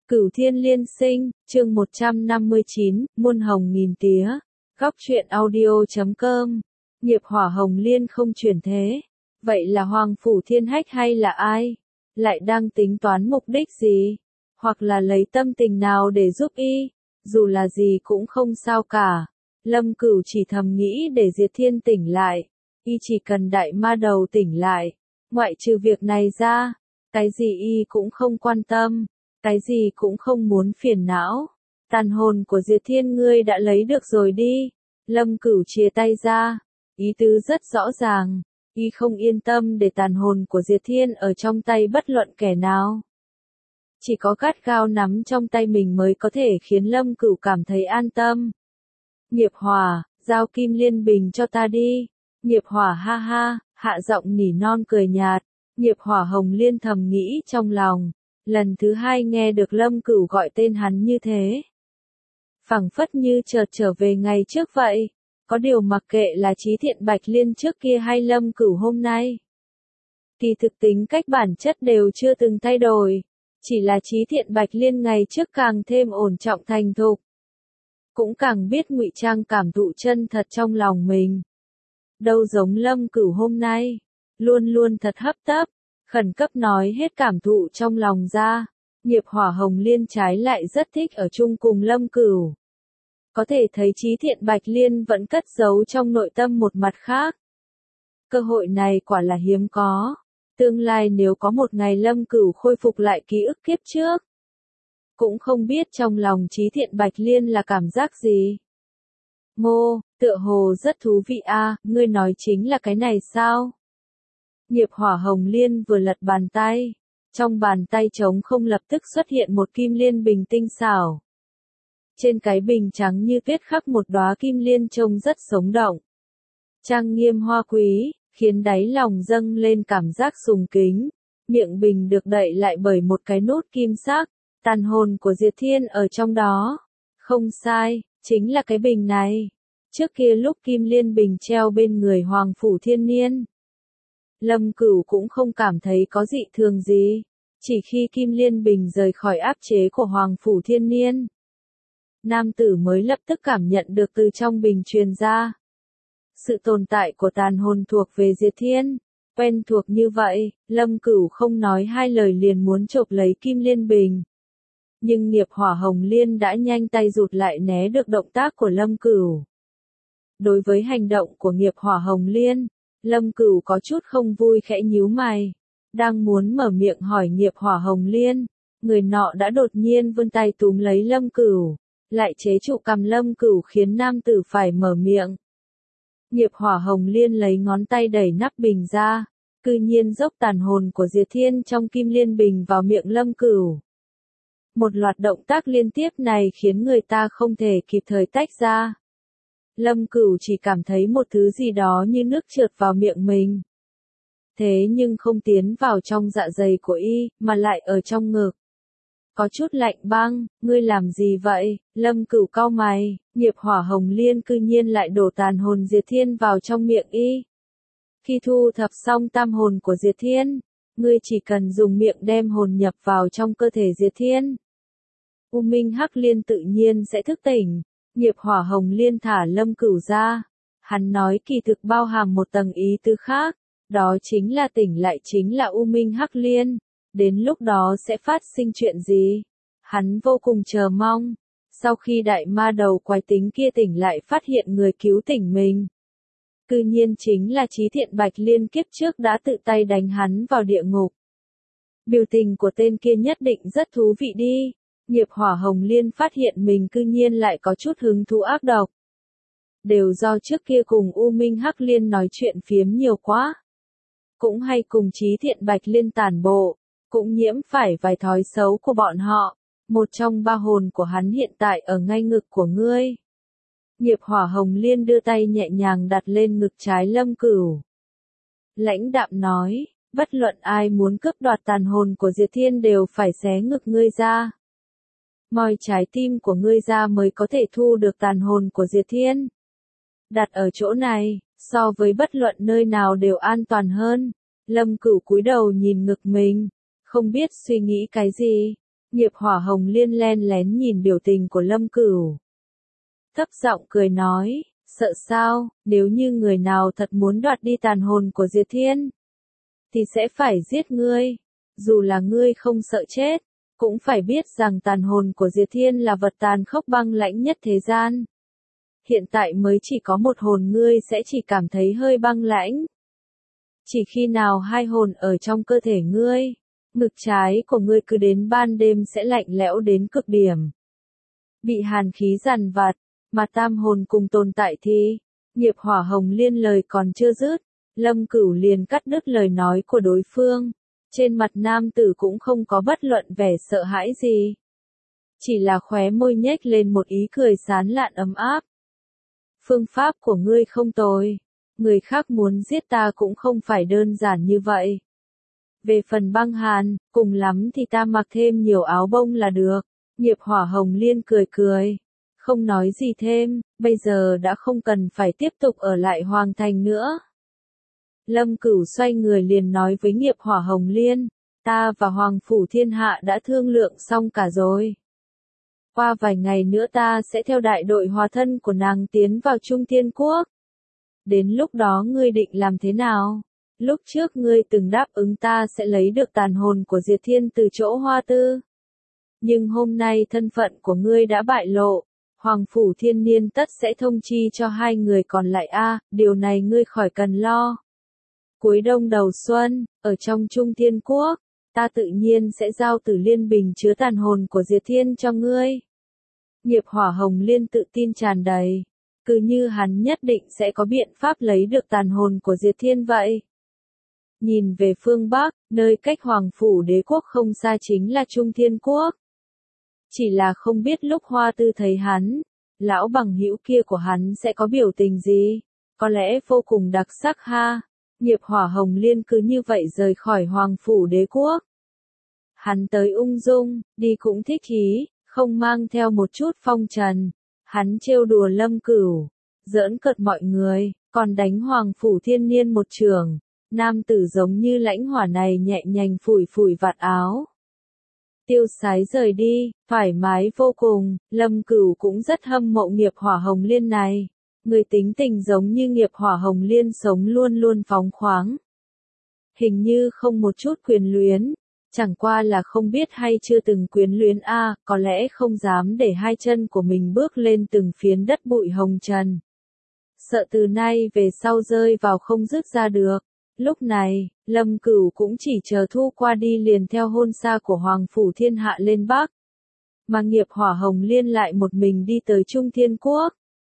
Cửu Thiên Liên Sinh, chương 159, muôn hồng nghìn tía. Góc truyện audio.com. Nghiệp hỏa hồng liên không chuyển thế. Vậy là Hoàng Phủ Thiên Hách hay là ai? Lại đang tính toán mục đích gì? Hoặc là lấy tâm tình nào để giúp y? Dù là gì cũng không sao cả. Lâm Cửu chỉ thầm nghĩ để Diệt Thiên tỉnh lại. Y chỉ cần đại ma đầu tỉnh lại. Ngoại trừ việc này ra, cái gì y cũng không quan tâm. Cái gì cũng không muốn phiền não. Tàn hồn của Diệt Thiên ngươi đã lấy được rồi đi. Lâm Cửu chia tay ra. Ý tứ rất rõ ràng. Y không yên tâm để tàn hồn của Diệt Thiên ở trong tay bất luận kẻ nào. Chỉ có gắt gao nắm trong tay mình mới có thể khiến Lâm Cửu cảm thấy an tâm. Nghiệp hỏa, giao kim liên bình cho ta đi. Nghiệp hỏa ha ha, hạ giọng nỉ non cười nhạt. Nghiệp hỏa hồng liên thầm nghĩ trong lòng. Lần thứ hai nghe được Lâm Cửu gọi tên hắn như thế. Phảng phất như chợt trở về ngày trước vậy. Có điều mặc kệ là Chí Thiện Bạch Liên trước kia hay Lâm Cửu hôm nay. Kỳ thực tính cách bản chất đều chưa từng thay đổi. Chỉ là Chí Thiện Bạch Liên ngày trước càng thêm ổn trọng thành thục. Cũng càng biết ngụy trang cảm thụ chân thật trong lòng mình. Đâu giống Lâm Cửu hôm nay. Luôn luôn thật hấp tấp. Khẩn cấp nói hết cảm thụ trong lòng ra. Nghiệp hỏa hồng liên trái lại rất thích ở chung cùng Lâm Cửu. Có thể thấy Chí Thiện Bạch Liên vẫn cất giấu trong nội tâm một mặt khác. Cơ hội này quả là hiếm có. Tương lai nếu có một ngày Lâm Cửu khôi phục lại ký ức kiếp trước. Cũng không biết trong lòng Chí Thiện Bạch Liên là cảm giác gì. Mô, tựa hồ rất thú vị a, ngươi nói chính là cái này sao? Nghiệp hỏa hồng liên vừa lật bàn tay. Trong bàn tay trống không lập tức xuất hiện một kim liên bình tinh xảo. Trên cái bình trắng như tuyết khắc một đóa kim liên trông rất sống động. Trang nghiêm hoa quý, khiến đáy lòng dâng lên cảm giác sùng kính. Miệng bình được đậy lại bởi một cái nút kim sắc. Tàn hồn của Diệt Thiên ở trong đó. Không sai, chính là cái bình này. Trước kia lúc kim liên bình treo bên người Hoàng Phủ Thiên Niên. Lâm Cửu cũng không cảm thấy có dị thường gì. Chỉ khi kim liên bình rời khỏi áp chế của Hoàng Phủ Thiên Niên. Nam tử mới lập tức cảm nhận được từ trong bình truyền ra. Sự tồn tại của tàn hồn thuộc về Diệt Thiên. Quen thuộc như vậy, Lâm Cửu không nói hai lời liền muốn chộp lấy kim liên bình. Nhưng nghiệp hỏa hồng liên đã nhanh tay rụt lại né được động tác của Lâm Cửu. Đối với hành động của nghiệp hỏa hồng liên, Lâm Cửu có chút không vui khẽ nhíu mày. Đang muốn mở miệng hỏi nghiệp hỏa hồng liên. Người nọ đã đột nhiên vươn tay túm lấy Lâm Cửu. Lại chế trụ cằm Lâm Cửu khiến nam tử phải mở miệng. Nghiệp hỏa hồng liên lấy ngón tay đẩy nắp bình ra. Cư nhiên dốc tàn hồn của Diệt Thiên trong kim liên bình vào miệng Lâm Cửu. Một loạt động tác liên tiếp này khiến người ta không thể kịp thời tách ra. Lâm Cửu chỉ cảm thấy một thứ gì đó như nước trượt vào miệng mình. Thế nhưng không tiến vào trong dạ dày của y, mà lại ở trong ngực. Có chút lạnh băng, ngươi làm gì vậy? Lâm Cửu cau mày, nghiệp hỏa hồng liên cư nhiên lại đổ tàn hồn Diệt Thiên vào trong miệng y. Khi thu thập xong tam hồn của Diệt Thiên, ngươi chỉ cần dùng miệng đem hồn nhập vào trong cơ thể Diệt Thiên. U Minh Hắc Liên tự nhiên sẽ thức tỉnh. Nghiệp hỏa hồng liên thả Lâm Cửu ra. Hắn nói kỳ thực bao hàm một tầng ý tứ khác. Đó chính là tỉnh lại chính là U Minh Hắc Liên. Đến lúc đó sẽ phát sinh chuyện gì? Hắn vô cùng chờ mong. Sau khi đại ma đầu quái tính kia tỉnh lại phát hiện người cứu tỉnh mình. Cư nhiên chính là Chí Thiện Bạch Liên kiếp trước đã tự tay đánh hắn vào địa ngục. Biểu tình của tên kia nhất định rất thú vị đi. Nghiệp hỏa hồng liên phát hiện mình cư nhiên lại có chút hứng thú ác độc. Đều do trước kia cùng U Minh Hắc Liên nói chuyện phiếm nhiều quá. Cũng hay cùng Chí Thiện Bạch Liên tản bộ. Cũng nhiễm phải vài thói xấu của bọn họ. Một trong ba hồn của hắn hiện tại ở ngay ngực của ngươi. Nghiệp hỏa hồng liên đưa tay nhẹ nhàng đặt lên ngực trái Lâm Cửu. Lãnh đạm nói, bất luận ai muốn cướp đoạt tàn hồn của Diệt Thiên đều phải xé ngực ngươi ra. Moi trái tim của ngươi ra mới có thể thu được tàn hồn của Diệt Thiên. Đặt ở chỗ này, so với bất luận nơi nào đều an toàn hơn. Lâm Cửu cúi đầu nhìn ngực mình, không biết suy nghĩ cái gì. Nghiệp Hỏa Hồng Liên len lén nhìn biểu tình của Lâm Cửu. Thấp giọng cười nói, sợ sao, nếu như người nào thật muốn đoạt đi tàn hồn của Diệt Thiên, thì sẽ phải giết ngươi. Dù là ngươi không sợ chết, cũng phải biết rằng tàn hồn của Diệt Thiên là vật tàn khốc băng lãnh nhất thế gian. Hiện tại mới chỉ có một hồn, ngươi sẽ chỉ cảm thấy hơi băng lãnh. Chỉ khi nào hai hồn ở trong cơ thể ngươi, ngực trái của ngươi cứ đến ban đêm sẽ lạnh lẽo đến cực điểm. Bị hàn khí dằn vặt, mà tam hồn cùng tồn tại thì, Nghiệp Hỏa Hồng Liên lời còn chưa dứt, Lâm Cửu liền cắt đứt lời nói của đối phương. Trên mặt nam tử cũng không có bất luận vẻ sợ hãi gì. Chỉ là khóe môi nhếch lên một ý cười sán lạn ấm áp. Phương pháp của ngươi không tồi. Người khác muốn giết ta cũng không phải đơn giản như vậy. Về phần băng hàn, cùng lắm thì ta mặc thêm nhiều áo bông là được. Nghiệp Hỏa Hồng Liên cười cười. Không nói gì thêm, bây giờ đã không cần phải tiếp tục ở lại Hoàng Thành nữa. Lâm Cửu xoay người liền nói với Nghiệp Hỏa Hồng Liên, ta và Hoàng Phủ Thiên Hạ đã thương lượng xong cả rồi. Qua vài ngày nữa ta sẽ theo đại đội hòa thân của nàng tiến vào Trung Thiên Quốc. Đến lúc đó ngươi định làm thế nào? Lúc trước ngươi từng đáp ứng ta sẽ lấy được tàn hồn của Diệt Thiên từ chỗ Hoa Tư. Nhưng hôm nay thân phận của ngươi đã bại lộ. Hoàng Phủ Thiên Niên tất sẽ thông chi cho hai người còn lại điều này ngươi khỏi cần lo. Cuối đông đầu xuân, ở trong Trung Thiên Quốc, ta tự nhiên sẽ giao Tử Liên Bình chứa tàn hồn của Diệt Thiên cho ngươi. Nghiệp Hỏa Hồng Liên tự tin tràn đầy, cứ như hắn nhất định sẽ có biện pháp lấy được tàn hồn của Diệt Thiên vậy. Nhìn về phương Bắc, nơi cách Hoàng Phủ Đế Quốc không xa chính là Trung Thiên Quốc. Chỉ là không biết lúc Hoa Tư thấy hắn, lão bằng hữu kia của hắn sẽ có biểu tình gì, có lẽ vô cùng đặc sắc ha. Nghiệp Hỏa Hồng Liên cứ như vậy rời khỏi Hoàng Phủ Đế Quốc. Hắn tới ung dung, đi cũng thích ý, không mang theo một chút phong trần. Hắn trêu đùa Lâm Cửu, giỡn cợt mọi người, còn đánh Hoàng Phủ Thiên Niên một chưởng. Nam tử giống như lãnh hỏa này nhẹ nhàng phủi phủi vạt áo. Tiêu sái rời đi, thoải mái vô cùng, Lâm Cửu cũng rất hâm mộ Nghiệp Hỏa Hồng Liên này. Người tính tình giống như Nghiệp Hỏa Hồng Liên sống luôn luôn phóng khoáng. Hình như không một chút quyền luyến, chẳng qua là không biết hay chưa từng quyến luyến có lẽ không dám để hai chân của mình bước lên từng phiến đất bụi hồng trần. Sợ từ nay về sau rơi vào không dứt ra được. Lúc này, Lâm Cửu cũng chỉ chờ thu qua đi liền theo hôn xa của Hoàng Phủ Thiên Hạ lên Bắc. Mà Nghiệp Hỏa Hồng Liên lại một mình đi tới Trung Thiên Quốc.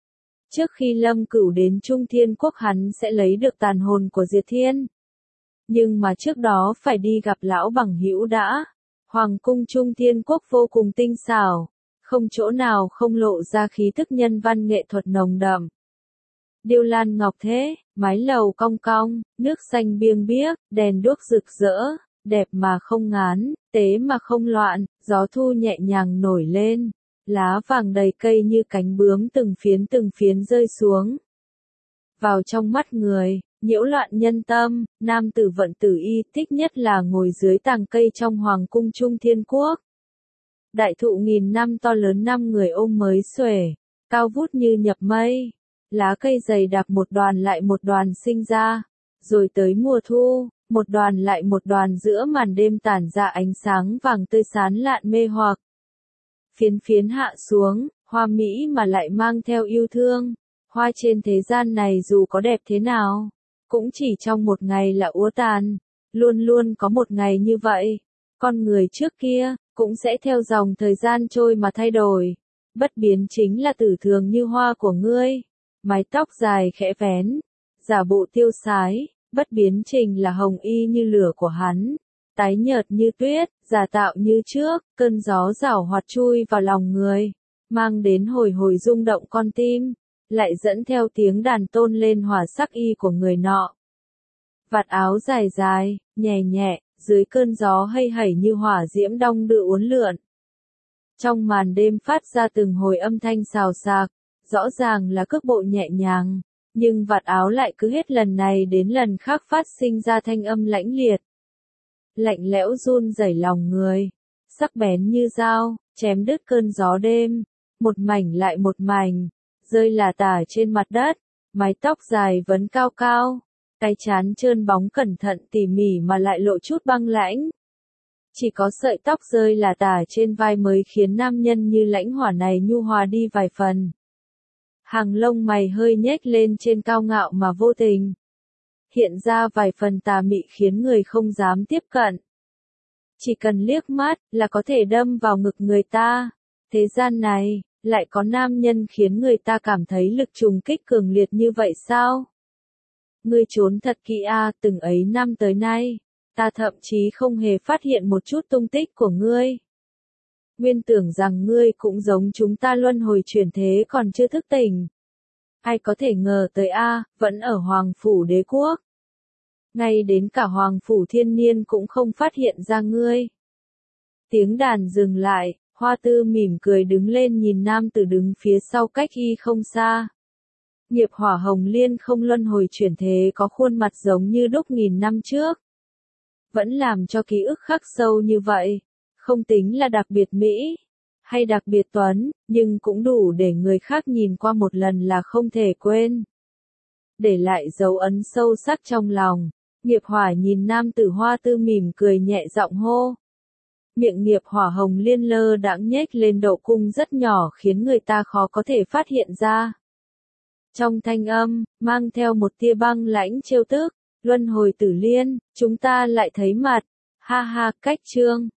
Trước khi Lâm Cửu đến Trung Thiên Quốc hắn sẽ lấy được tàn hồn của Diệt Thiên. Nhưng mà trước đó phải đi gặp lão bằng hữu đã. Hoàng cung Trung Thiên Quốc vô cùng tinh xảo, không chỗ nào không lộ ra khí thức nhân văn nghệ thuật nồng đậm. Điêu lan ngọc thế, mái lầu cong cong, nước xanh biêng biếc, đèn đuốc rực rỡ, đẹp mà không ngán, tế mà không loạn, gió thu nhẹ nhàng nổi lên. Lá vàng đầy cây như cánh bướm từng phiến rơi xuống. Vào trong mắt người, nhiễu loạn nhân tâm, nam tử vận tử y thích nhất là ngồi dưới tàng cây trong Hoàng cung Trung Thiên Quốc. Đại thụ nghìn năm to lớn, năm người ôm mới xuể, cao vút như nhập mây. Lá cây dày đặc một đoàn lại một đoàn sinh ra, rồi tới mùa thu, một đoàn lại một đoàn giữa màn đêm tản ra ánh sáng vàng tươi sán lạn mê hoặc. Phiến phiến hạ xuống, hoa mỹ mà lại mang theo yêu thương. Hoa trên thế gian này dù có đẹp thế nào, cũng chỉ trong một ngày là úa tàn. Luôn luôn có một ngày như vậy. Con người trước kia, cũng sẽ theo dòng thời gian trôi mà thay đổi. Bất biến chính là tử thường như hoa của ngươi. Mái tóc dài khẽ vén, giả bộ tiêu sái, bất biến trình là hồng y như lửa của hắn. Tái nhợt như tuyết, giả tạo như trước, cơn gió rảo hoạt chui vào lòng người, mang đến hồi hồi rung động con tim, lại dẫn theo tiếng đàn tôn lên hỏa sắc y của người nọ. Vạt áo dài dài, nhẹ nhẹ, dưới cơn gió hay hẩy như hỏa diễm đong đưa uốn lượn. Trong màn đêm phát ra từng hồi âm thanh xào xạc, rõ ràng là cước bộ nhẹ nhàng, nhưng vạt áo lại cứ hết lần này đến lần khác phát sinh ra thanh âm lãnh liệt. Lạnh lẽo run rẩy lòng người, sắc bén như dao, chém đứt cơn gió đêm, một mảnh lại một mảnh, rơi lả tả trên mặt đất, mái tóc dài vấn cao cao, cái trán trơn bóng cẩn thận tỉ mỉ mà lại lộ chút băng lãnh. Chỉ có sợi tóc rơi lả tả trên vai mới khiến nam nhân như Lãnh Hỏa này nhu hòa đi vài phần. Hàng lông mày hơi nhếch lên trên cao ngạo mà vô tình. Hiện ra vài phần tà mị khiến người không dám tiếp cận. Chỉ cần liếc mắt là có thể đâm vào ngực người ta. Thế gian này, lại có nam nhân khiến người ta cảm thấy lực trùng kích cường liệt như vậy sao? Ngươi trốn thật kỹ a, từng ấy năm tới nay, ta thậm chí không hề phát hiện một chút tung tích của ngươi. Nguyên tưởng rằng ngươi cũng giống chúng ta luân hồi chuyển thế còn chưa thức tỉnh. Ai có thể ngờ tới a, vẫn ở Hoàng Phủ Đế Quốc. Ngay đến cả Hoàng Phủ Thiên Niên cũng không phát hiện ra ngươi. Tiếng đàn dừng lại, Hoa Tư mỉm cười đứng lên nhìn nam tử đứng phía sau cách y không xa. Nghiệp hỏa hồng liên không luân hồi chuyển thế có khuôn mặt giống như đúc nghìn năm trước. Vẫn làm cho ký ức khắc sâu như vậy, không tính là đặc biệt mỹ, hay đặc biệt tuấn, nhưng cũng đủ để người khác nhìn qua một lần là không thể quên. Để lại dấu ấn sâu sắc trong lòng, nghiệp hỏa nhìn nam tử Hoa Tư mỉm cười nhẹ giọng hô. Miệng nghiệp hỏa hồng liên lơ đãng nhếch lên độ cung rất nhỏ khiến người ta khó có thể phát hiện ra. Trong thanh âm, mang theo một tia băng lãnh trêu tức, luân hồi tử liên, chúng ta lại thấy mặt, ha ha, cách chương.